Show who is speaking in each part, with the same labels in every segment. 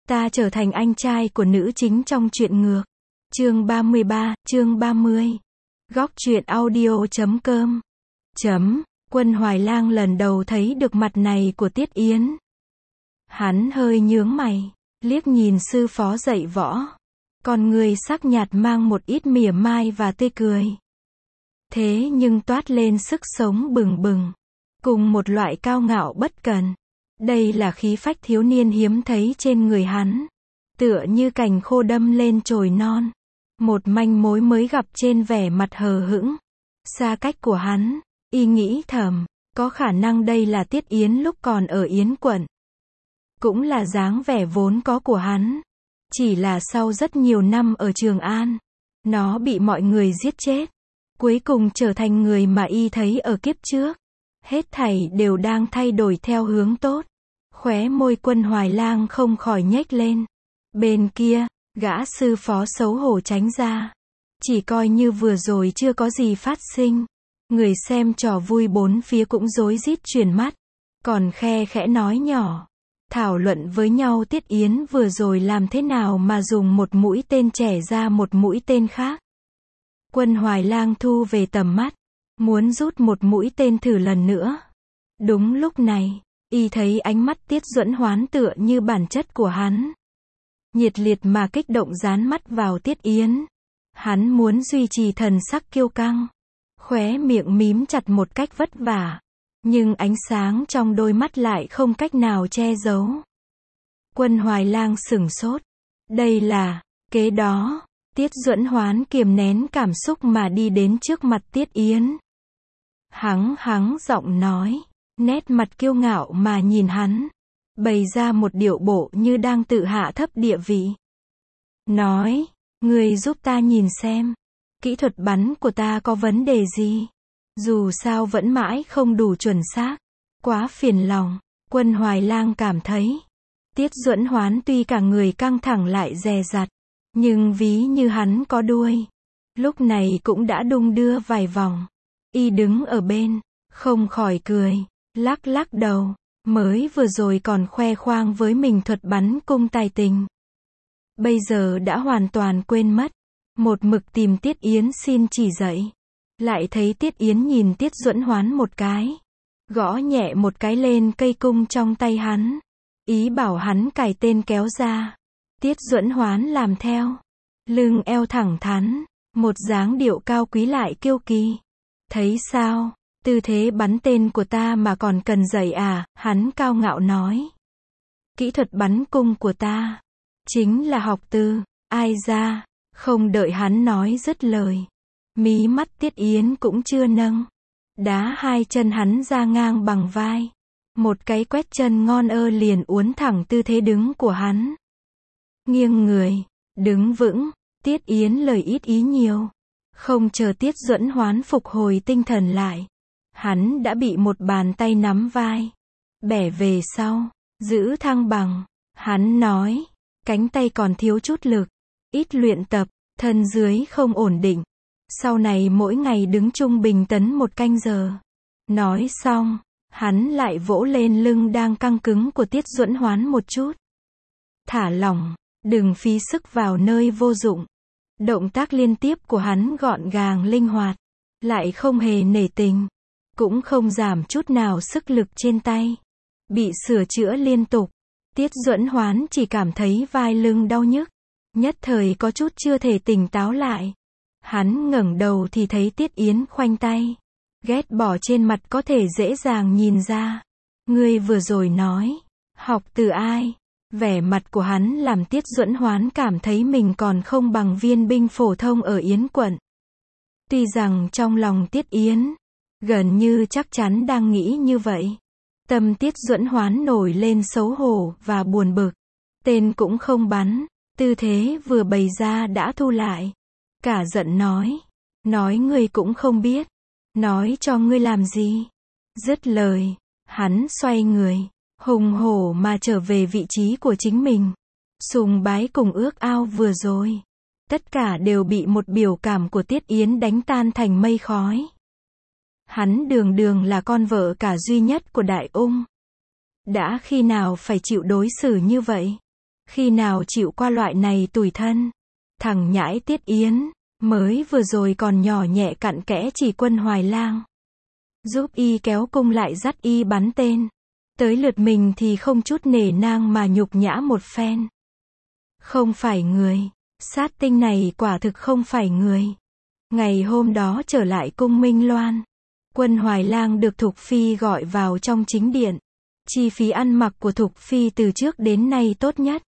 Speaker 1: Ta trở thành anh trai của nữ chính trong truyện ngược. Chương 33, chương 30. Góc truyện audio.com. Quân Hoài Lang lần đầu thấy được mặt này của Tiết Yến. Hắn hơi nhướng mày, liếc nhìn sư phó dạy võ. Con người sắc nhạt mang một ít mỉa mai và tươi cười. Thế nhưng toát lên sức sống bừng bừng, cùng một loại cao ngạo bất cần. Đây là khí phách thiếu niên hiếm thấy trên người hắn. Tựa như cành khô đâm lên chồi non. Một manh mối mới gặp trên vẻ mặt hờ hững, xa cách của hắn. Y nghĩ thầm, có khả năng đây là Tiết Yến lúc còn ở Yến quận. Cũng là dáng vẻ vốn có của hắn. Chỉ là sau rất nhiều năm ở Trường An, nó bị mọi người giết chết. Cuối cùng trở thành người mà y thấy ở kiếp trước. Hết thảy đều đang thay đổi theo hướng tốt. Khóe môi Quân Hoài Lang không khỏi nhếch lên. Bên kia, gã sư phó xấu hổ tránh ra. Chỉ coi như vừa rồi chưa có gì phát sinh. Người xem trò vui bốn phía cũng rối rít chuyển mắt. Còn khe khẽ nói nhỏ. Thảo luận với nhau Tiết Yến vừa rồi làm thế nào mà dùng một mũi tên trẻ ra một mũi tên khác. Quân Hoài Lang thu về tầm mắt. Muốn rút một mũi tên thử lần nữa. Đúng lúc này, y thấy ánh mắt Tiết Duẫn Hoán tựa như bản chất của hắn. Nhiệt liệt mà kích động dán mắt vào Tiết Yến. Hắn muốn duy trì thần sắc kiêu căng. Khóe miệng mím chặt một cách vất vả. Nhưng ánh sáng trong đôi mắt lại không cách nào che giấu. Quân Hoài Lang sửng sốt. Đây là, kế đó, Tiết Duẫn Hoán kiềm nén cảm xúc mà đi đến trước mặt Tiết Yến. Hắng giọng nói, nét mặt kiêu ngạo mà nhìn hắn. Bày ra một điệu bộ như đang tự hạ thấp địa vị. Nói, người giúp ta nhìn xem. Kỹ thuật bắn của ta có vấn đề gì? Dù sao vẫn mãi không đủ chuẩn xác. Quá phiền lòng. Quân Hoài Lang cảm thấy. Tiết Duẫn Hoán tuy cả người căng thẳng lại dè dặt. Nhưng ví như hắn có đuôi. Lúc này cũng đã đung đưa vài vòng. Y đứng ở bên. Không khỏi cười. Lắc đầu. Mới vừa rồi còn khoe khoang với mình thuật bắn cung tài tình. Bây giờ đã hoàn toàn quên mất. Một mực tìm Tiết Yến xin chỉ dạy. Lại thấy Tiết Yến nhìn Tiết Duẫn Hoán một cái. Gõ nhẹ một cái lên cây cung trong tay hắn. Ý bảo hắn cài tên kéo ra. Tiết Duẫn Hoán làm theo. Lưng eo thẳng thắn. Một dáng điệu cao quý lại kiêu kỳ. Thấy sao? Tư thế bắn tên của ta mà còn cần dạy à? Hắn cao ngạo nói. Kỹ thuật bắn cung của ta. Chính là học từ. Ai ra? Không đợi hắn nói dứt lời. Mí mắt Tiết Yến cũng chưa nâng. Đá hai chân hắn ra ngang bằng vai. Một cái quét chân ngon liền uốn thẳng tư thế đứng của hắn. Nghiêng người. Đứng vững. Tiết Yến lời ít ý nhiều. Không chờ Tiết Duẫn Hoán phục hồi tinh thần lại. Hắn đã bị một bàn tay nắm vai. Bẻ về sau. Giữ thăng bằng. Hắn nói. Cánh tay còn thiếu chút lực. Ít luyện tập. Thân dưới không ổn định. Sau này mỗi ngày đứng trung bình tấn 1 canh giờ. Nói xong. Hắn lại vỗ lên lưng đang căng cứng của Tiết Duẫn Hoán một chút. Thả lỏng. Đừng phí sức vào nơi vô dụng. Động tác liên tiếp của hắn gọn gàng linh hoạt. Lại không hề nể tình. Cũng không giảm chút nào sức lực trên tay. Bị sửa chữa liên tục. Tiết Duẫn Hoán chỉ cảm thấy vai lưng đau nhức. Nhất thời có chút chưa thể tỉnh táo lại. Hắn ngẩng đầu thì thấy Tiết Yến khoanh tay. Ghét bỏ trên mặt có thể dễ dàng nhìn ra. Ngươi vừa rồi nói. Học từ ai? Vẻ mặt của hắn làm Tiết Duẫn Hoán cảm thấy mình còn không bằng viên binh phổ thông ở Yến quận. Tuy rằng trong lòng Tiết Yến gần như chắc chắn đang nghĩ như vậy. Tâm Tiết Duẫn Hoán nổi lên xấu hổ và buồn bực. Tên cũng không bắn. Tư thế vừa bày ra đã thu lại. Cả giận nói. Nói ngươi cũng không biết. Nói cho ngươi làm gì? Dứt lời. Hắn xoay người. Hùng hổ mà trở về vị trí của chính mình. Sùng bái cùng ước ao vừa rồi. Tất cả đều bị một biểu cảm của Tiết Yến đánh tan thành mây khói. Hắn đường là con vợ cả duy nhất của Đại Ung. Đã khi nào phải chịu đối xử như vậy? Khi nào chịu qua loại này tủi thân. Thằng nhãi Tiết Yến, mới vừa rồi còn nhỏ nhẹ cặn kẽ chỉ Quân Hoài Lang. Giúp y kéo cung lại dắt y bắn tên. Tới lượt mình thì không chút nể nang mà nhục nhã một phen. Không phải người. Sát tinh này quả thực không phải người. Ngày hôm đó trở lại cung Minh Loan. Quân Hoài Lang được Thục Phi gọi vào trong chính điện. Chi phí ăn mặc của Thục Phi từ trước đến nay tốt nhất.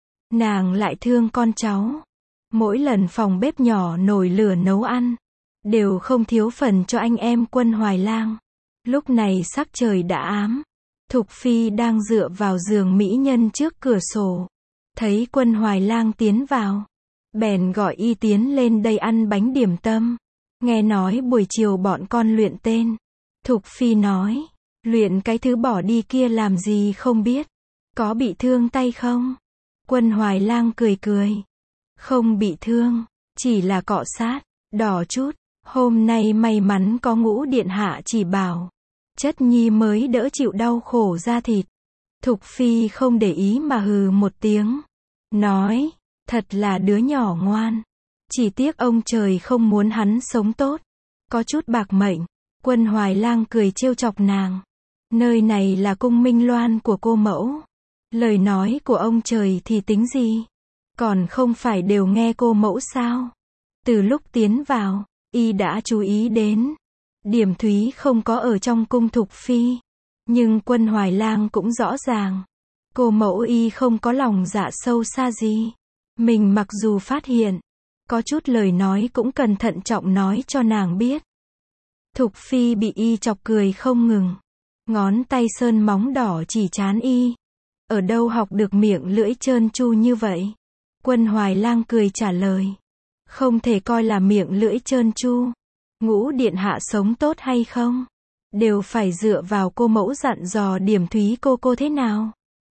Speaker 1: Nàng lại thương con cháu. Mỗi lần phòng bếp nhỏ nổi lửa nấu ăn, đều không thiếu phần cho anh em Quân Hoài Lang. Lúc này sắc trời đã ám. Thục Phi đang dựa vào giường mỹ nhân trước cửa sổ. Thấy Quân Hoài Lang tiến vào. Bèn gọi y tiến lên đây ăn bánh điểm tâm. Nghe nói buổi chiều bọn con luyện tên. Thục Phi nói, luyện cái thứ bỏ đi kia làm gì không biết. Có bị thương tay không? Quân Hoài Lang cười cười. Không bị thương, chỉ là cọ sát, đỏ chút. Hôm nay may mắn có Ngũ điện hạ chỉ bảo. Chất nhi mới đỡ chịu đau khổ da thịt. Thục Phi không để ý mà hừ một tiếng. Nói, thật là đứa nhỏ ngoan. Chỉ tiếc ông trời không muốn hắn sống tốt. Có chút bạc mệnh. Quân Hoài Lang cười trêu chọc nàng. Nơi này là cung Minh Loan của cô mẫu. Lời nói của ông trời thì tính gì? Còn không phải đều nghe cô mẫu sao? Từ lúc tiến vào, y đã chú ý đến. Điểm Thúy không có ở trong cung Thục Phi. Nhưng Quân Hoài Lang cũng rõ ràng. Cô mẫu y không có lòng dạ sâu xa gì. Mình mặc dù phát hiện, có chút lời nói cũng cần thận trọng nói cho nàng biết. Thục Phi bị y chọc cười không ngừng. Ngón tay sơn móng đỏ chỉ trán y. Ở đâu học được miệng lưỡi trơn tru như vậy? Quân Hoài Lang cười trả lời. Không thể coi là miệng lưỡi trơn tru. Ngũ điện hạ sống tốt hay không? Đều phải dựa vào cô mẫu dặn dò Điểm Thúy cô thế nào?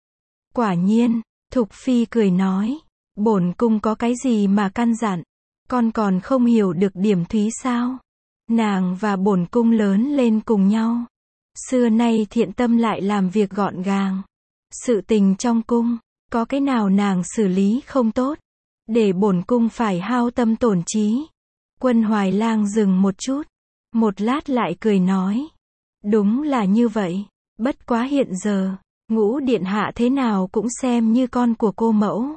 Speaker 1: Quả nhiên, Thục Phi cười nói. Bổn cung có cái gì mà căn dặn? Con còn không hiểu được Điểm Thúy sao? Nàng và bổn cung lớn lên cùng nhau. Xưa nay thiện tâm lại làm việc gọn gàng. Sự tình trong cung, có cái nào nàng xử lý không tốt, để bổn cung phải hao tâm tổn trí. Quân Hoài Lang dừng một chút, một lát lại cười nói. Đúng là như vậy, bất quá hiện giờ, Ngũ điện hạ thế nào cũng xem như con của cô mẫu.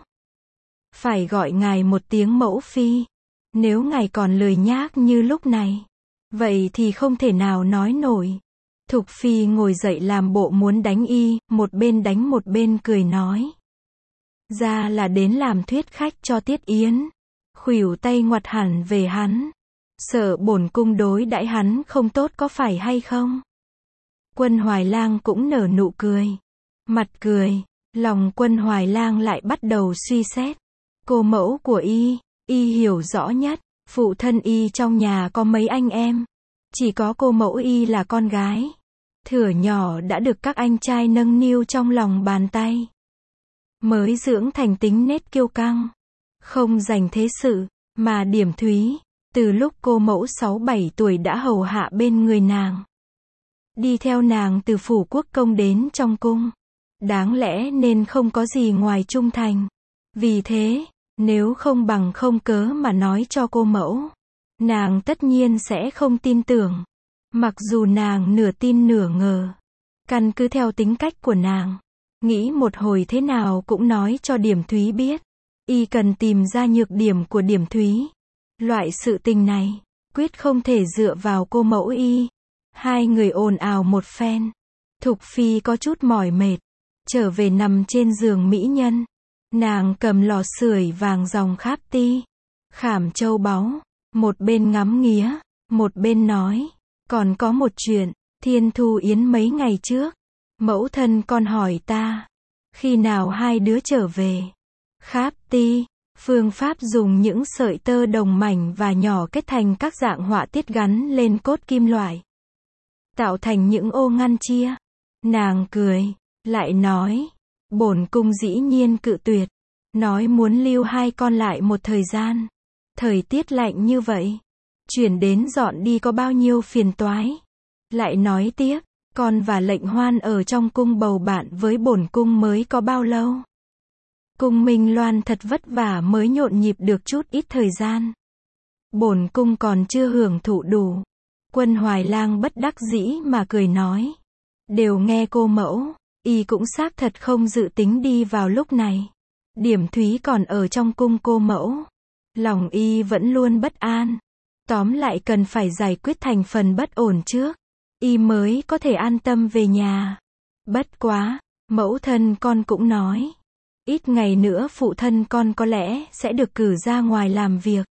Speaker 1: Phải gọi ngài một tiếng mẫu phi. Nếu ngài còn lười nhác như lúc này, vậy thì không thể nào nói nổi. Thục Phi ngồi dậy làm bộ muốn đánh y, một bên đánh một bên cười nói. Ra là đến làm thuyết khách cho Tiết Yến. Khuỷu tay ngoặt hẳn về hắn. Sợ bổn cung đối đãi hắn không tốt có phải hay không? Quân Hoài Lang cũng nở nụ cười. Mặt cười, lòng Quân Hoài Lang lại bắt đầu suy xét. Cô mẫu của y hiểu rõ nhất. Phụ thân y trong nhà có mấy anh em. Chỉ có cô mẫu y là con gái. Thửa nhỏ đã được các anh trai nâng niu trong lòng bàn tay. Mới dưỡng thành tính nết kiêu căng. Không dành thế sự, mà Điểm Thúy, từ lúc cô mẫu 6-7 tuổi đã hầu hạ bên người nàng. Đi theo nàng từ phủ quốc công đến trong cung. Đáng lẽ nên không có gì ngoài trung thành. Vì thế, nếu không bằng không cớ mà nói cho cô mẫu, nàng tất nhiên sẽ không tin tưởng. Mặc dù nàng nửa tin nửa ngờ. Căn cứ theo tính cách của nàng, nghĩ một hồi thế nào cũng nói cho Điểm Thúy biết. Y cần tìm ra nhược điểm của Điểm Thúy. Loại sự tình này, quyết không thể dựa vào cô mẫu y. Hai người ồn ào một phen. Thục Phi có chút mỏi mệt. Trở về nằm trên giường mỹ nhân. Nàng cầm lò sưởi vàng dòng kháp ti. Khảm châu báu. Một bên ngắm nghía, một bên nói. Còn có một chuyện, Thiên Thu Yến mấy ngày trước. Mẫu thân con hỏi ta. Khi nào hai đứa trở về? Kháp ti, phương pháp dùng những sợi tơ đồng mảnh và nhỏ kết thành các dạng họa tiết gắn lên cốt kim loại. Tạo thành những ô ngăn chia. Nàng cười, lại nói. Bổn cung dĩ nhiên cự tuyệt. Nói muốn lưu hai con lại một thời gian. Thời tiết lạnh như vậy. Chuyển đến dọn đi có bao nhiêu phiền toái. Lại nói tiếp, con và Lệnh Hoan ở trong cung bầu bạn với bổn cung mới có bao lâu. Cung Minh Loan thật vất vả mới nhộn nhịp được chút ít thời gian. Bổn cung còn chưa hưởng thụ đủ. Quân Hoài Lang bất đắc dĩ mà cười nói. Đều nghe cô mẫu, y cũng xác thật không dự tính đi vào lúc này. Điểm Thúy còn ở trong cung cô mẫu. Lòng y vẫn luôn bất an. Tóm lại cần phải giải quyết thành phần bất ổn trước. Y mới có thể an tâm về nhà. Bất quá, mẫu thân con cũng nói. Ít ngày nữa phụ thân con có lẽ sẽ được cử ra ngoài làm việc.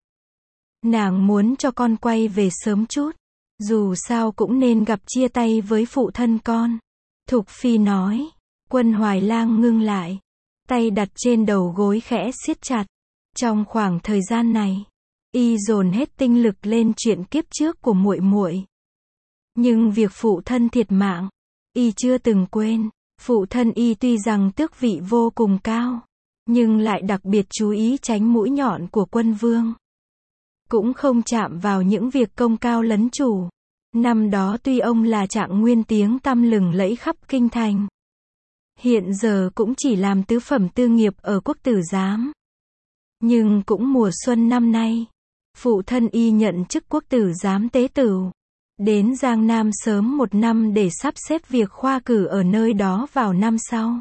Speaker 1: Nàng muốn cho con quay về sớm chút. Dù sao cũng nên gặp chia tay với phụ thân con. Thục Phi nói. Quân Hoài Lang ngưng lại. Tay đặt trên đầu gối khẽ siết chặt. Trong khoảng thời gian này, y dồn hết tinh lực lên chuyện kiếp trước của muội muội. Nhưng việc phụ thân thiệt mạng, y chưa từng quên. Phụ thân y tuy rằng tước vị vô cùng cao, nhưng lại đặc biệt chú ý tránh mũi nhọn của quân vương. Cũng không chạm vào những việc công cao lấn chủ. Năm đó tuy ông là Trạng Nguyên tiếng tăm lừng lẫy khắp kinh thành, hiện giờ cũng chỉ làm tứ phẩm tư nghiệp ở quốc tử giám. Nhưng cũng mùa xuân năm nay, phụ thân y nhận chức quốc tử giám tế tửu, đến Giang Nam sớm một năm để sắp xếp việc khoa cử ở nơi đó vào năm sau.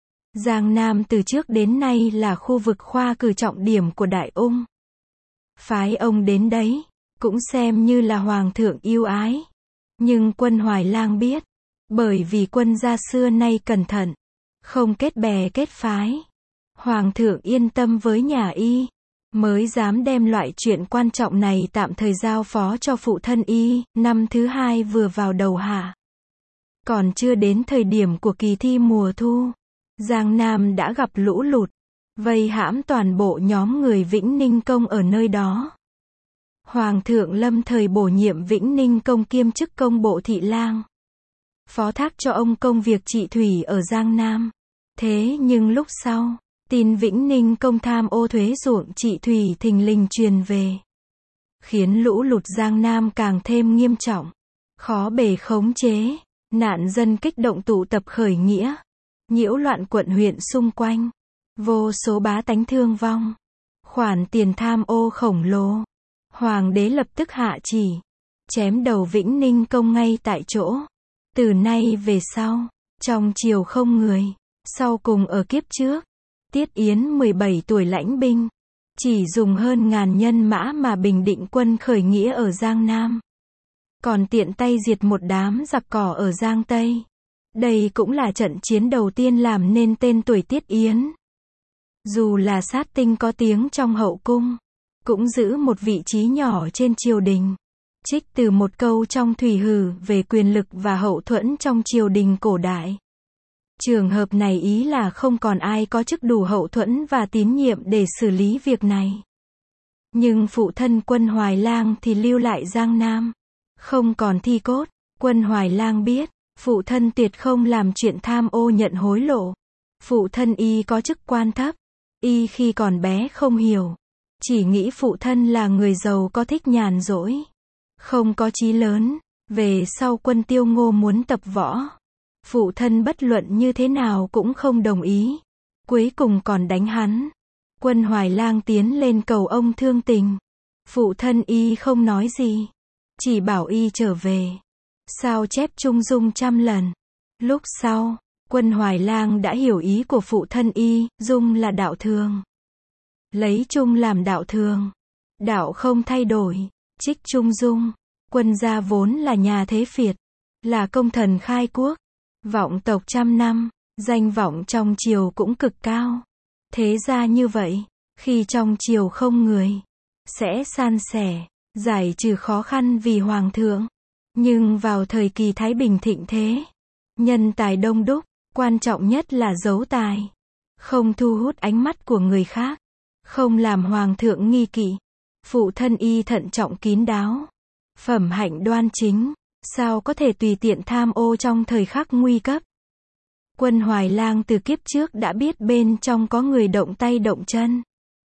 Speaker 1: Giang Nam từ trước đến nay là khu vực khoa cử trọng điểm của Đại Ung. Phái ông đến đấy, cũng xem như là hoàng thượng yêu ái. Nhưng quân Hoài Lang biết, bởi vì quân gia xưa nay cẩn thận, không kết bè kết phái. Hoàng thượng yên tâm với nhà y, mới dám đem loại chuyện quan trọng này tạm thời giao phó cho phụ thân y. Năm thứ hai vừa vào đầu hạ, còn chưa đến thời điểm của kỳ thi mùa thu, Giang Nam đã gặp lũ lụt, vây hãm toàn bộ nhóm người Vĩnh Ninh Công ở nơi đó. Hoàng thượng lâm thời bổ nhiệm Vĩnh Ninh Công kiêm chức công bộ thị lang, phó thác cho ông công việc trị thủy ở Giang Nam. Thế nhưng lúc sau, tin Vĩnh Ninh Công tham ô thuế ruộng trị thủy thình lình truyền về, khiến lũ lụt Giang Nam càng thêm nghiêm trọng, khó bề khống chế. Nạn dân kích động tụ tập khởi nghĩa, nhiễu loạn quận huyện xung quanh, vô số bá tánh thương vong, khoản tiền tham ô khổng lồ. Hoàng đế lập tức hạ chỉ, chém đầu Vĩnh Ninh Công ngay tại chỗ. Từ nay về sau, trong triều không người. Sau cùng ở kiếp trước, Tiết Yến 17 tuổi lãnh binh, chỉ dùng hơn 1000 nhân mã mà bình định quân khởi nghĩa ở Giang Nam. Còn tiện tay diệt một đám giặc cỏ ở Giang Tây. Đây cũng là trận chiến đầu tiên làm nên tên tuổi Tiết Yến. Dù là sát tinh có tiếng trong hậu cung, cũng giữ một vị trí nhỏ trên triều đình. Trích từ một câu trong Thủy Hử về quyền lực và hậu thuẫn trong triều đình cổ đại. Trường hợp này ý là không còn ai có chức đủ hậu thuẫn và tín nhiệm để xử lý việc này. Nhưng phụ thân quân Hoài Lang thì lưu lại Giang Nam, không còn thi cốt. Quân Hoài Lang biết, phụ thân tuyệt không làm chuyện tham ô nhận hối lộ. Phụ thân y có chức quan thấp, y khi còn bé không hiểu, chỉ nghĩ phụ thân là người giàu có thích nhàn rỗi, không có chí lớn. Về sau quân Tiêu Ngô muốn tập võ, phụ thân bất luận như thế nào cũng không đồng ý, cuối cùng còn đánh hắn. Quân Hoài Lang tiến lên cầu ông thương tình, phụ thân y không nói gì, chỉ bảo y trở về, sao chép trung dung 100 lần. Lúc sau, quân Hoài Lang đã hiểu ý của phụ thân y. Dung là đạo thường, lấy trung làm đạo thường, đạo không thay đổi, trích trung dung. Quân gia vốn là nhà thế phiệt, là công thần khai quốc, vọng tộc 100 năm, danh vọng trong triều cũng cực cao. Thế ra như vậy, khi trong triều không người, sẽ san sẻ, giải trừ khó khăn vì hoàng thượng. Nhưng vào thời kỳ Thái Bình thịnh thế, nhân tài đông đúc, quan trọng nhất là giấu tài, không thu hút ánh mắt của người khác, không làm hoàng thượng nghi kỵ. Phụ thân y thận trọng kín đáo, phẩm hạnh đoan chính, sao có thể tùy tiện tham ô trong thời khắc nguy cấp. Quân Hoài Lang từ kiếp trước đã biết bên trong có người động tay động chân.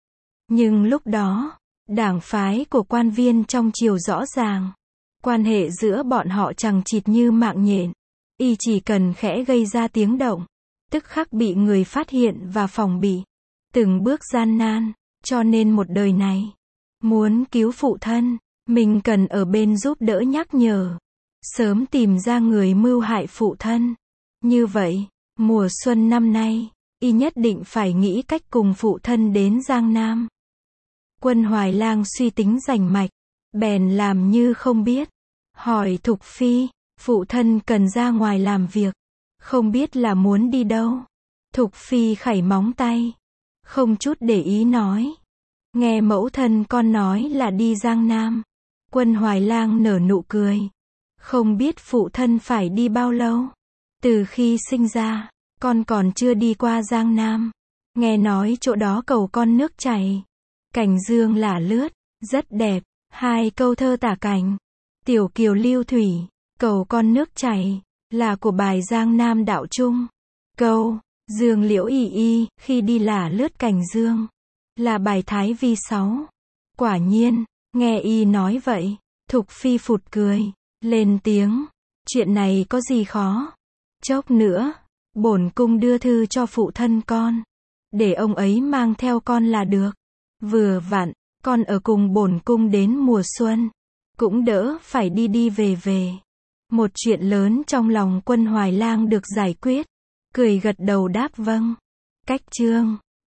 Speaker 1: Nhưng lúc đó, đảng phái của quan viên trong triều rõ ràng, quan hệ giữa bọn họ chằng chịt như mạng nhện. Y chỉ cần khẽ gây ra tiếng động, tức khắc bị người phát hiện và phòng bị. từng bước gian nan, cho nên một đời này, muốn cứu phụ thân, mình cần ở bên giúp đỡ nhắc nhở, sớm tìm ra người mưu hại phụ thân. Như vậy, mùa xuân năm nay, y nhất định phải nghĩ cách cùng phụ thân đến Giang Nam. Quân Hoài Lang suy tính rành mạch, bèn làm như không biết, hỏi Thục Phi, phụ thân cần ra ngoài làm việc, không biết là muốn đi đâu. Thục Phi khảy móng tay, không chút để ý nói, nghe mẫu thân con nói là đi Giang Nam. Quân Hoài Lang nở nụ cười, không biết phụ thân phải đi bao lâu. Từ khi sinh ra, con còn chưa đi qua Giang Nam. Nghe nói chỗ đó cầu con nước chảy, cảnh dương lả lướt, rất đẹp. Hai câu thơ tả cảnh, tiểu kiều lưu thủy, cầu con nước chảy, là của bài Giang Nam Đạo Trung. Câu, dương liễu y y, khi đi lả lướt cảnh dương, là bài Thái Vi 6. Quả nhiên, nghe y nói vậy, Thục Phi phụt cười, lên tiếng, chuyện này có gì khó. Chốc nữa, bổn cung đưa thư cho phụ thân con, để ông ấy mang theo con là được. Vừa vặn, con ở cùng bổn cung đến mùa xuân, cũng đỡ phải đi đi về về. Một chuyện lớn trong lòng Quân Hoài Lang được giải quyết, cười gật đầu đáp vâng. Cách chương